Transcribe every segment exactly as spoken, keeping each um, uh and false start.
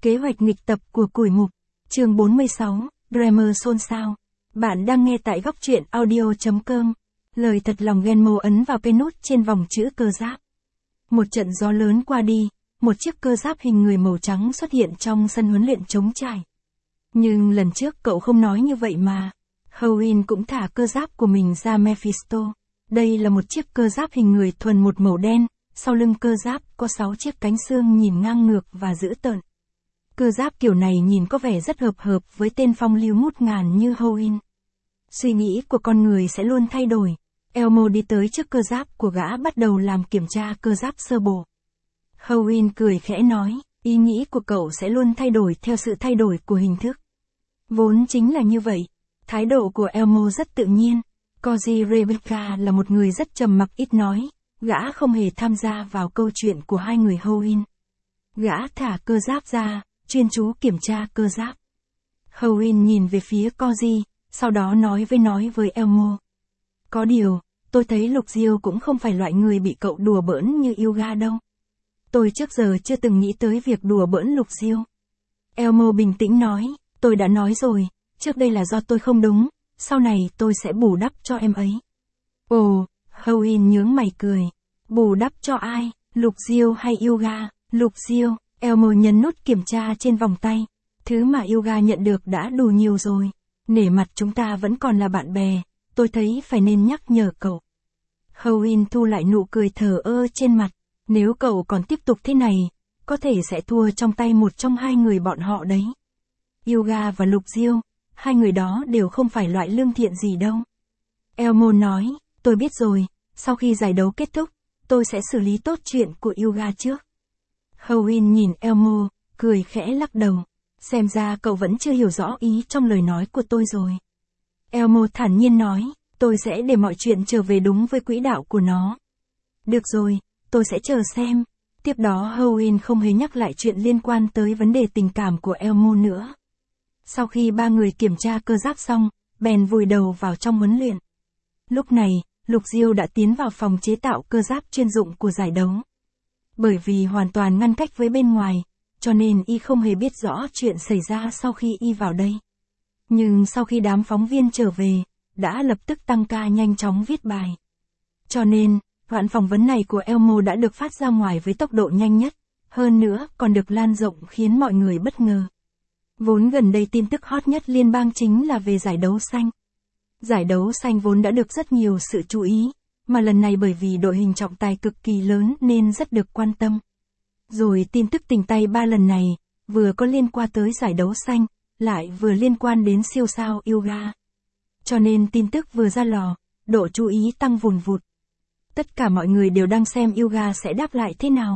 Kế hoạch nghịch tập của củi mục. Chương bốn mươi sáu, Dreamer xôn xao. Bạn đang nghe tại góc truyện audio chấm com. Lời thật lòng Genmo ấn vào cái nút trên vòng chữ cơ giáp. Một trận gió lớn qua đi, một chiếc cơ giáp hình người màu trắng xuất hiện trong sân huấn luyện trống trải. Nhưng lần trước cậu không nói như vậy mà. Howin cũng thả cơ giáp của mình ra Mephisto. Đây là một chiếc cơ giáp hình người thuần một màu đen, sau lưng cơ giáp có sáu chiếc cánh xương nhìn ngang ngược và dữ tợn. Cơ giáp kiểu này nhìn có vẻ rất hợp hợp với tên phong lưu ngút ngàn như Howin. Suy nghĩ của con người sẽ luôn thay đổi. Elmo đi tới trước cơ giáp của gã bắt đầu làm kiểm tra cơ giáp sơ bộ. Howin cười khẽ nói, ý nghĩ của cậu sẽ luôn thay đổi theo sự thay đổi của hình thức. Vốn chính là như vậy. Thái độ của Elmo rất tự nhiên. Cozy Rebecca là một người rất trầm mặc ít nói, gã không hề tham gia vào câu chuyện của hai người Howin. Gã thả cơ giáp ra, chuyên chú kiểm tra cơ giáp. Howin nhìn về phía Cozy, sau đó nói với nói với Elmo. Có điều, tôi thấy Lục Diêu cũng không phải loại người bị cậu đùa bỡn như Yuga đâu. Tôi trước giờ chưa từng nghĩ tới việc đùa bỡn Lục Diêu. Elmo bình tĩnh nói, tôi đã nói rồi, trước đây là do tôi không đúng, sau này tôi sẽ bù đắp cho em ấy. Ồ, Howin nhướng mày cười. Bù đắp cho ai, Lục Diêu hay Yuga? Lục Diêu, Elmo nhấn nút kiểm tra trên vòng tay. Thứ mà Yuga nhận được đã đủ nhiều rồi. Nể mặt chúng ta vẫn còn là bạn bè, tôi thấy phải nên nhắc nhở cậu. Howin thu lại nụ cười thờ ơ trên mặt. Nếu cậu còn tiếp tục thế này, có thể sẽ thua trong tay một trong hai người bọn họ đấy. Yuga và Lục Diêu, hai người đó đều không phải loại lương thiện gì đâu. Elmo nói, tôi biết rồi, sau khi giải đấu kết thúc, tôi sẽ xử lý tốt chuyện của Yuga trước. Howin nhìn Elmo, cười khẽ lắc đầu. Xem ra cậu vẫn chưa hiểu rõ ý trong lời nói của tôi rồi. Elmo thản nhiên nói, tôi sẽ để mọi chuyện trở về đúng với quỹ đạo của nó. Được rồi, tôi sẽ chờ xem. Tiếp đó Howin không hề nhắc lại chuyện liên quan tới vấn đề tình cảm của Elmo nữa. Sau khi ba người kiểm tra cơ giáp xong, bèn vùi đầu vào trong huấn luyện. Lúc này, Lục Diêu đã tiến vào phòng chế tạo cơ giáp chuyên dụng của giải đấu. Bởi vì hoàn toàn ngăn cách với bên ngoài, cho nên y không hề biết rõ chuyện xảy ra sau khi y vào đây. Nhưng sau khi đám phóng viên trở về, đã lập tức tăng ca nhanh chóng viết bài. Cho nên, đoạn phỏng vấn này của Elmo đã được phát ra ngoài với tốc độ nhanh nhất, hơn nữa còn được lan rộng khiến mọi người bất ngờ. Vốn gần đây tin tức hot nhất liên bang chính là về giải đấu xanh. Giải đấu xanh vốn đã được rất nhiều sự chú ý, mà lần này bởi vì đội hình trọng tài cực kỳ lớn nên rất được quan tâm. Rồi tin tức tình tay ba lần này, vừa có liên quan tới giải đấu xanh, lại vừa liên quan đến siêu sao Yuga. Cho nên tin tức vừa ra lò, độ chú ý tăng vùn vụt. Tất cả mọi người đều đang xem Yuga sẽ đáp lại thế nào.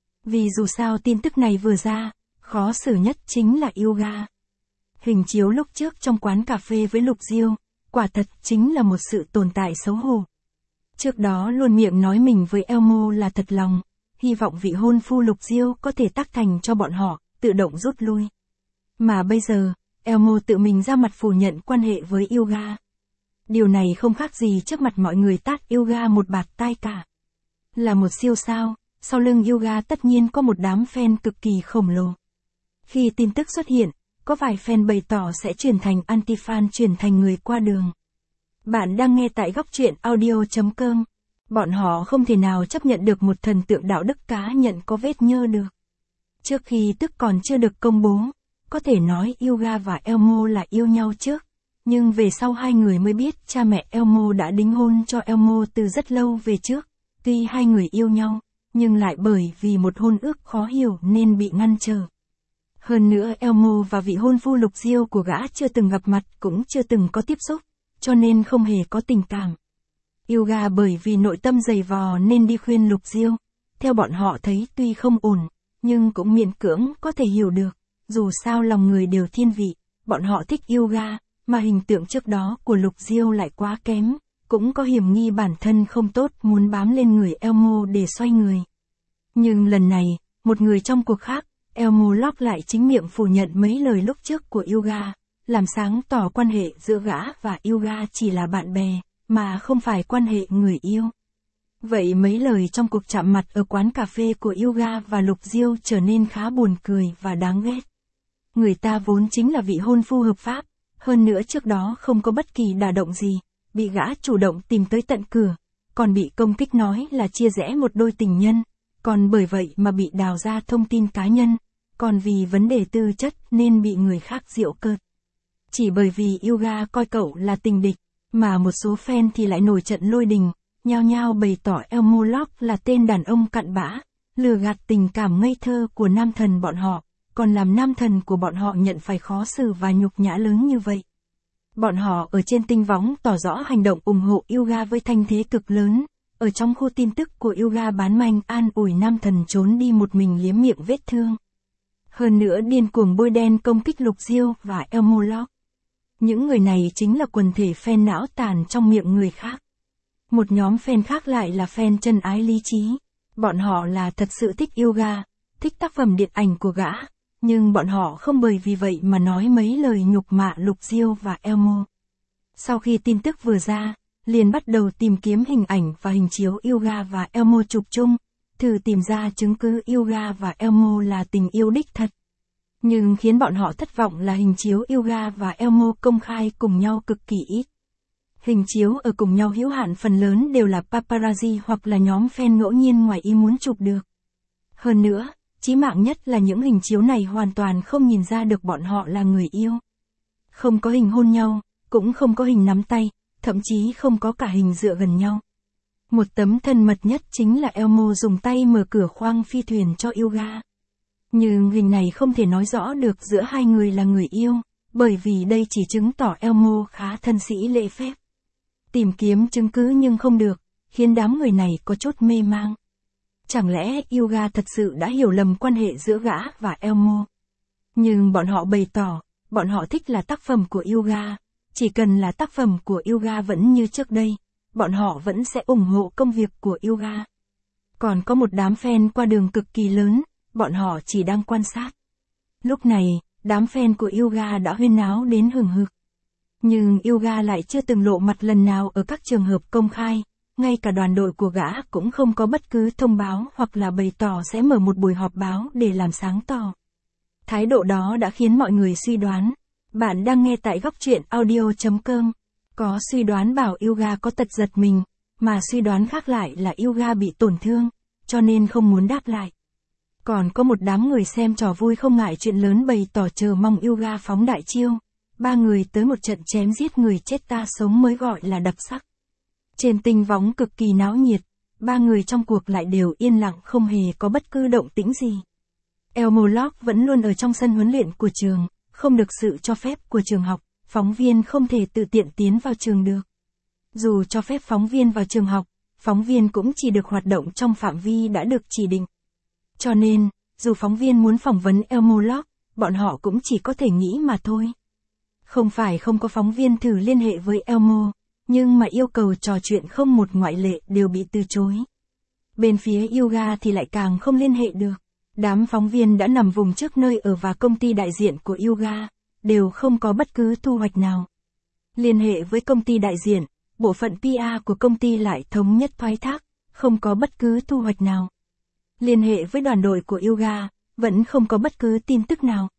Vì dù sao tin tức này vừa ra, khó xử nhất chính là Yuga. Hình chiếu lúc trước trong quán cà phê với Lục Diêu, quả thật chính là một sự tồn tại xấu hổ. Trước đó luôn miệng nói mình với Elmo là thật lòng, hy vọng vị hôn phu Lục Diêu có thể tác thành cho bọn họ, tự động rút lui. Mà bây giờ, Elmo tự mình ra mặt phủ nhận quan hệ với Yuga. Điều này không khác gì trước mặt mọi người tát Yuga một bạt tai cả. Là một siêu sao, sau lưng Yuga tất nhiên có một đám fan cực kỳ khổng lồ. Khi tin tức xuất hiện, có vài fan bày tỏ sẽ chuyển thành anti-fan chuyển thành người qua đường. Bạn đang nghe tại góc truyện audio chấm com. Bọn họ không thể nào chấp nhận được một thần tượng đạo đức cá nhân có vết nhơ được. Trước khi tức còn chưa được công bố, có thể nói Yuga và Elmo là yêu nhau trước. Nhưng về sau hai người mới biết cha mẹ Elmo đã đính hôn cho Elmo từ rất lâu về trước. Tuy hai người yêu nhau, nhưng lại bởi vì một hôn ước khó hiểu nên bị ngăn trở. Hơn nữa Elmo và vị hôn phu Lục Diêu của gã chưa từng gặp mặt cũng chưa từng có tiếp xúc, cho nên không hề có tình cảm. Yuga bởi vì nội tâm dày vò nên đi khuyên Lục Diêu. Theo bọn họ thấy tuy không ổn, nhưng cũng miễn cưỡng có thể hiểu được. Dù sao lòng người đều thiên vị, bọn họ thích Yuga, mà hình tượng trước đó của Lục Diêu lại quá kém, cũng có hiểm nghi bản thân không tốt muốn bám lên người Elmo để xoay người. Nhưng lần này, một người trong cuộc khác, Elmo lót lại chính miệng phủ nhận mấy lời lúc trước của Yuga, làm sáng tỏ quan hệ giữa gã và Yuga chỉ là bạn bè, mà không phải quan hệ người yêu. Vậy mấy lời trong cuộc chạm mặt ở quán cà phê của Yoga và Lục Diêu trở nên khá buồn cười và đáng ghét. Người ta vốn chính là vị hôn phu hợp pháp, hơn nữa trước đó không có bất kỳ đả động gì, bị gã chủ động tìm tới tận cửa, còn bị công kích nói là chia rẽ một đôi tình nhân, còn bởi vậy mà bị đào ra thông tin cá nhân, còn vì vấn đề tư chất nên bị người khác giễu cợt. Chỉ bởi vì Yoga coi cậu là tình địch, mà một số fan thì lại nổi trận lôi đình, nhao nhao bày tỏ Elmo Locke là tên đàn ông cặn bã, lừa gạt tình cảm ngây thơ của nam thần bọn họ, còn làm nam thần của bọn họ nhận phải khó xử và nhục nhã lớn như vậy. Bọn họ ở trên tinh võng tỏ rõ hành động ủng hộ Yoga với thanh thế cực lớn, ở trong khu tin tức của Yoga bán manh an ủi nam thần trốn đi một mình liếm miệng vết thương. Hơn nữa điên cuồng bôi đen công kích Lục Diêu và Elmo Locke. Những người này chính là quần thể fan não tàn trong miệng người khác. Một nhóm fan khác lại là fan chân ái lý trí. Bọn họ là thật sự thích Yoga, thích tác phẩm điện ảnh của gã, nhưng bọn họ không bởi vì vậy mà nói mấy lời nhục mạ Lục Diêu và Elmo. Sau khi tin tức vừa ra, liền bắt đầu tìm kiếm hình ảnh và hình chiếu Yoga và Elmo chụp chung, thử tìm ra chứng cứ Yoga và Elmo là tình yêu đích thật. Nhưng khiến bọn họ thất vọng là hình chiếu Yoga và Elmo công khai cùng nhau cực kỳ ít. Hình chiếu ở cùng nhau hữu hạn phần lớn đều là paparazzi hoặc là nhóm fan ngẫu nhiên ngoài ý muốn chụp được. Hơn nữa, chí mạng nhất là những hình chiếu này hoàn toàn không nhìn ra được bọn họ là người yêu. Không có hình hôn nhau, cũng không có hình nắm tay, thậm chí không có cả hình dựa gần nhau. Một tấm thân mật nhất chính là Elmo dùng tay mở cửa khoang phi thuyền cho Yoga. Nhưng hình này không thể nói rõ được giữa hai người là người yêu, bởi vì đây chỉ chứng tỏ Elmo khá thân sĩ lễ phép. Tìm kiếm chứng cứ nhưng không được, khiến đám người này có chút mê mang. Chẳng lẽ Yoga thật sự đã hiểu lầm quan hệ giữa gã và Elmo? Nhưng bọn họ bày tỏ, bọn họ thích là tác phẩm của Yoga, chỉ cần là tác phẩm của Yoga vẫn như trước đây, bọn họ vẫn sẽ ủng hộ công việc của Yoga. Còn có một đám fan qua đường cực kỳ lớn, bọn họ chỉ đang quan sát. Lúc này, đám fan của Yoga đã huyên náo đến hừng hực. Nhưng Yoga lại chưa từng lộ mặt lần nào ở các trường hợp công khai, ngay cả đoàn đội của gã cũng không có bất cứ thông báo hoặc là bày tỏ sẽ mở một buổi họp báo để làm sáng tỏ. Thái độ đó đã khiến mọi người suy đoán. Bạn đang nghe tại góc truyện audio chấm com. Có suy đoán bảo Yoga có tật giật mình, mà suy đoán khác lại là Yoga bị tổn thương, cho nên không muốn đáp lại. Còn có một đám người xem trò vui không ngại chuyện lớn bày tỏ chờ mong Yoga phóng đại chiêu. Ba người tới một trận chém giết người chết ta sống mới gọi là đặc sắc. Trên tinh võng cực kỳ náo nhiệt, ba người trong cuộc lại đều yên lặng không hề có bất cứ động tĩnh gì. Elmo Locke vẫn luôn ở trong sân huấn luyện của trường, không được sự cho phép của trường học, phóng viên không thể tự tiện tiến vào trường được. Dù cho phép phóng viên vào trường học, phóng viên cũng chỉ được hoạt động trong phạm vi đã được chỉ định. Cho nên, dù phóng viên muốn phỏng vấn Elmo Locke, bọn họ cũng chỉ có thể nghĩ mà thôi. Không phải không có phóng viên thử liên hệ với Elmo, nhưng mà yêu cầu trò chuyện không một ngoại lệ đều bị từ chối. Bên phía Yoga thì lại càng không liên hệ được. Đám phóng viên đã nằm vùng trước nơi ở và công ty đại diện của Yoga, đều không có bất cứ thu hoạch nào. Liên hệ với công ty đại diện, bộ phận pê e của công ty lại thống nhất thoái thác, không có bất cứ thu hoạch nào. Liên hệ với đoàn đội của Yoga, vẫn không có bất cứ tin tức nào.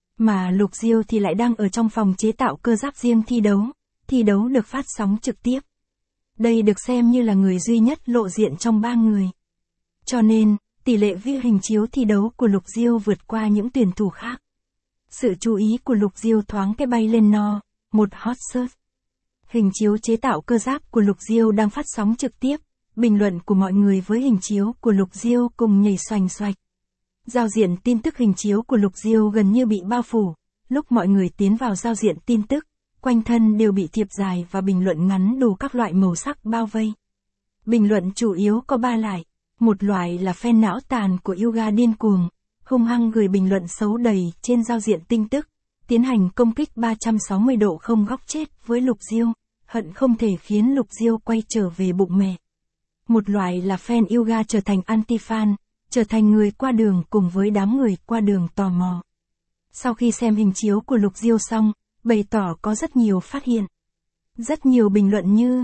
Mà Lục Diêu thì lại đang ở trong phòng chế tạo cơ giáp riêng thi đấu, thi đấu được phát sóng trực tiếp. Đây được xem như là người duy nhất lộ diện trong ba người. Cho nên, tỷ lệ view hình chiếu thi đấu của Lục Diêu vượt qua những tuyển thủ khác. Sự chú ý của Lục Diêu thoáng cái bay lên no, một hot search. Hình chiếu chế tạo cơ giáp của Lục Diêu đang phát sóng trực tiếp, bình luận của mọi người với hình chiếu của Lục Diêu cùng nhảy xoành xoạch. Giao diện tin tức hình chiếu của Lục Diêu gần như bị bao phủ, lúc mọi người tiến vào giao diện tin tức, quanh thân đều bị thiệp dài và bình luận ngắn đủ các loại màu sắc bao vây. Bình luận chủ yếu có ba loại, một loại là fan não tàn của Yoga điên cuồng, hung hăng gửi bình luận xấu đầy trên giao diện tin tức, tiến hành công kích ba trăm sáu mươi độ không góc chết với Lục Diêu, hận không thể khiến Lục Diêu quay trở về bụng mẹ. Một loại là fan Yoga trở thành anti-fan, trở thành người qua đường cùng với đám người qua đường tò mò. Sau khi xem hình chiếu của Lục Diêu xong, bày tỏ có rất nhiều phát hiện. Rất nhiều bình luận như,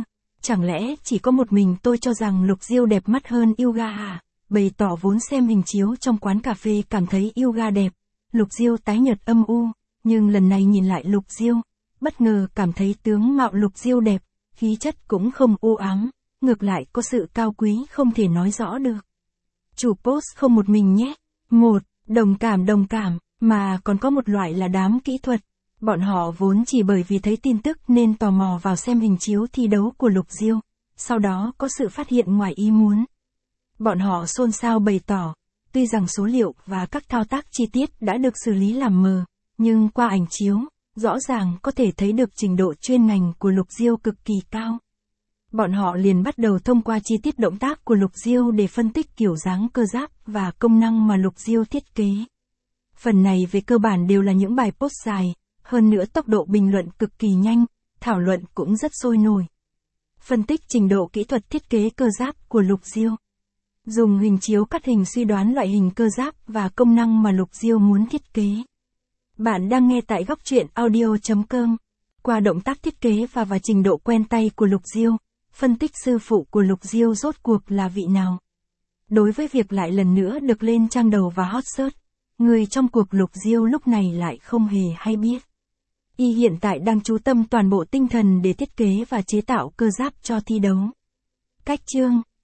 Chẳng lẽ chỉ có một mình tôi cho rằng Lục Diêu đẹp mắt hơn Yoga à? Bày tỏ vốn xem hình chiếu trong quán cà phê cảm thấy Yoga đẹp. Lục Diêu tái nhợt âm u, nhưng lần này nhìn lại Lục Diêu, bất ngờ cảm thấy tướng mạo Lục Diêu đẹp, khí chất cũng không u ám, ngược lại có sự cao quý không thể nói rõ được. Chủ post không một mình nhé. Một, đồng cảm đồng cảm, mà còn có một loại là đám kỹ thuật. Bọn họ vốn chỉ bởi vì thấy tin tức nên tò mò vào xem hình chiếu thi đấu của Lục Diêu, sau đó có sự phát hiện ngoài ý muốn. Bọn họ xôn xao bày tỏ, tuy rằng số liệu và các thao tác chi tiết đã được xử lý làm mờ, nhưng qua ảnh chiếu, rõ ràng có thể thấy được trình độ chuyên ngành của Lục Diêu cực kỳ cao. Bọn họ liền bắt đầu thông qua chi tiết động tác của Lục Diêu để phân tích kiểu dáng cơ giáp và công năng mà Lục Diêu thiết kế. Phần này về cơ bản đều là những bài post dài, hơn nữa tốc độ bình luận cực kỳ nhanh, thảo luận cũng rất sôi nổi. Phân tích trình độ kỹ thuật thiết kế cơ giáp của Lục Diêu. Dùng hình chiếu cắt hình suy đoán loại hình cơ giáp và công năng mà Lục Diêu muốn thiết kế. Bạn đang nghe tại góc truyện audio chấm com. Qua động tác thiết kế và và trình độ quen tay của Lục Diêu, phân tích sư phụ của Lục Diêu rốt cuộc là vị nào. Đối với việc lại lần nữa được lên trang đầu và hot search, người trong cuộc Lục Diêu lúc này lại không hề hay biết. Y hiện tại đang chú tâm toàn bộ tinh thần để thiết kế và chế tạo cơ giáp cho thi đấu. Cách chương